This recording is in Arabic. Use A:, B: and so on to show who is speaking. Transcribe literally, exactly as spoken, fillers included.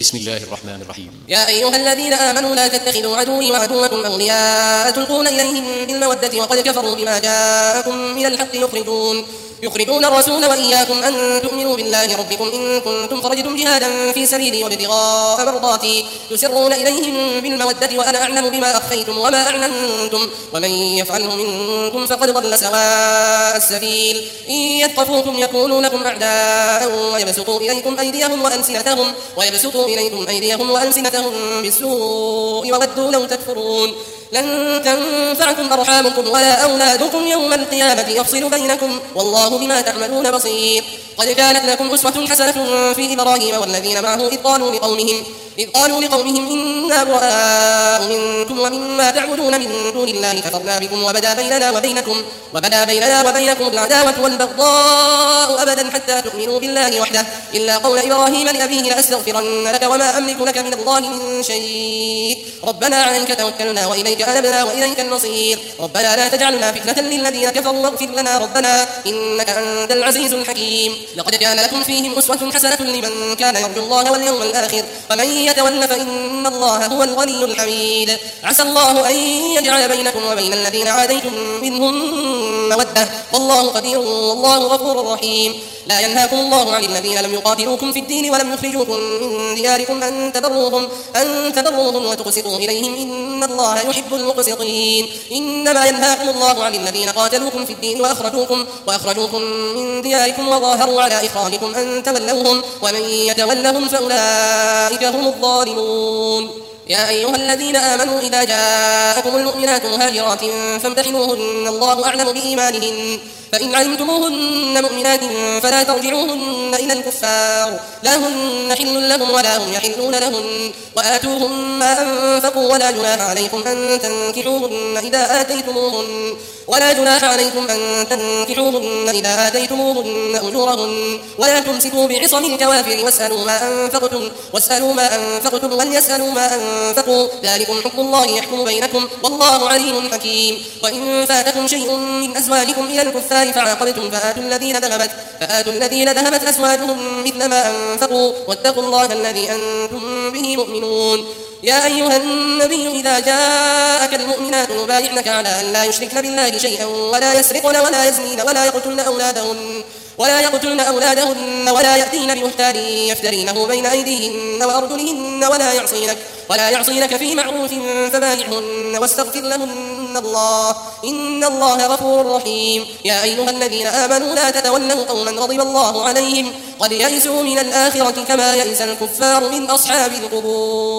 A: بسم الله الرحمن الرحيم.
B: يا أيها الذين آمنوا لا تتخذوا عدوي وعدوكم أولياء تلقون إليهم بالمودة وقد كفروا بما جاءكم من الحق يخرجون يخرجون الرسول وإياكم أن تؤمنوا بالله ربكم إن كنتم خرجتم جهادا في سبيلي وابتغاء مرضاتي تسرون إليهم بالمودة وأنا أعلم بما أخفيتم وما أعلنتم ومن يفعله منكم فقد ضل سواء السبيل إن يثقفوكم يكونوا لكم أعداء ويبسطوا إليكم أيديهم وألسنتهم ويبسطوا إليكم أيديهم وألسنتهم بالسوء وودوا لو تكفرون لن تنفعكم أرحامكم ولا أولادكم يوم القيامة يفصل بينكم والله بما تعملون بصير. قد كانت لكم أسوة حسنة في إبراهيم والذين معه إذ قالوا لقومهم إذ قالوا لقومهم إنا براء منكم ومما تعبدون من دون الله كفرنا بكم وبدا بيننا وبينكم وبدا بيننا وبينكم العداوة والبغضاء أبدا حتى تؤمنوا بالله وحده إلا قول إبراهيم لأبيه لأستغفرن لك وما أملك لك من الله من شيء ربنا عليك توكلنا وإليك أنبنا وإليك النصير ربنا لا تجعلنا فتنة للذين كفروا واغفر لنا ربنا إنك أنت العزيز الحكيم. لقد كان لكم فيهم أسوة حسنة لمن كان يرجو الله واليوم الآخر ومن يتول فإن الله هو الغني الحميد. عسى الله أن يجعل بينكم وبين الذين عاديتم منهم مودة والله قدير والله غفور رحيم. لا ينهاكم الله عن الذين لم يقاتلوكم في الدين ولم يخرجوكم من دياركم أن تبروهم أن تبروهم وتقسطوا إليهم إن الله يحب المقسطين. إنما ينهاكم الله عن الذين قاتلوكم في الدين وأخرجوكم وأخرجوكم من دياركم وظاهروا على إخراجكم أن تولوهم ومن يتولهم فأولئك هم الظالمون. يا أيها الذين آمنوا إذا جاءكم المؤمنات مهاجرات فامتحنوهن الله أعلم بإيمانهن فإن علمتموهن مؤمنات فلا ترجعوهن إلى الكفار لا هن حل لهم ولا هم يحلون لهن وآتوهم ما أنفقوا ولا جناح عليكم أن تنكحوهن إذا آتيتموهن ولا جناح عليكم أن تنكحوهن إذا آتيتموهن أجورهن ولا تمسكوا بعصم الكوافر واسألوا ما أنفقتم واسألوا ما أنفقتم وليسألوا ما أنفقوا ذلكم حكم الله يحكم بينكم والله عليم حكيم. وإن فاتكم شيء من أزواجكم إلى الكفار فعاقبتم فآتوا الذين ذهبت فآتوا الذين ذهبت أزواجهم مثل ما أنفقوا واتقوا الله الذي أنتم به مؤمنون. يا أيها النبي إذا جاءك المؤمنات يبايعنك على أن لا يشركن بالله شيئا ولا يسرقن ولا يزنين ولا يقتلن أولادهن ولا يقتلن أولادهن ولا يأتين ببهتان يفترينه بين أيديهن وأرجلهن ولا يعصينك ولا يعصينك في معروف فبايعهن واستغفر لهن الله إن الله غفور رحيم. يا أيها الذين آمنوا لا تتولوا قوما غضب الله عليهم قد يئسوا من الآخرة كما يئس الكفار من أصحاب القبور.